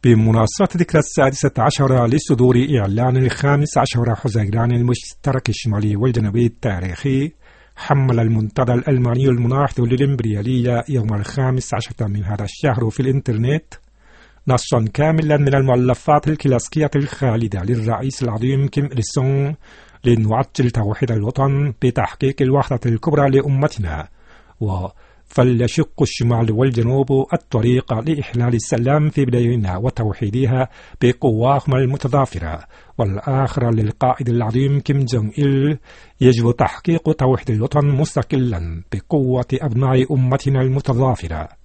بمناسبة ذكرى 16 لصدور إعلان 15 حزيران المشترك الشمالي والجنوبي التاريخي، حمل المنتدى الألماني المناهض للإمبريالية يوم 15 من هذا الشهر في الإنترنت نصا كاملا من المؤلفات الكلاسيكية الخالدة للرئيس العظيم كيم إل سونغ لنعجل توحيد الوطن بتحقيق الوحدة الكبرى لأمتنا، فليشق الشمال والجنوب الطريق لإحلال السلام في بلادنا وتوحيدها بقواهم المتضافرة. والآخر للقائد العظيم كيم جونغ إل، يجب تحقيق توحيد الوطن مستقلا بقوة أبناء أمتنا المتضافرة.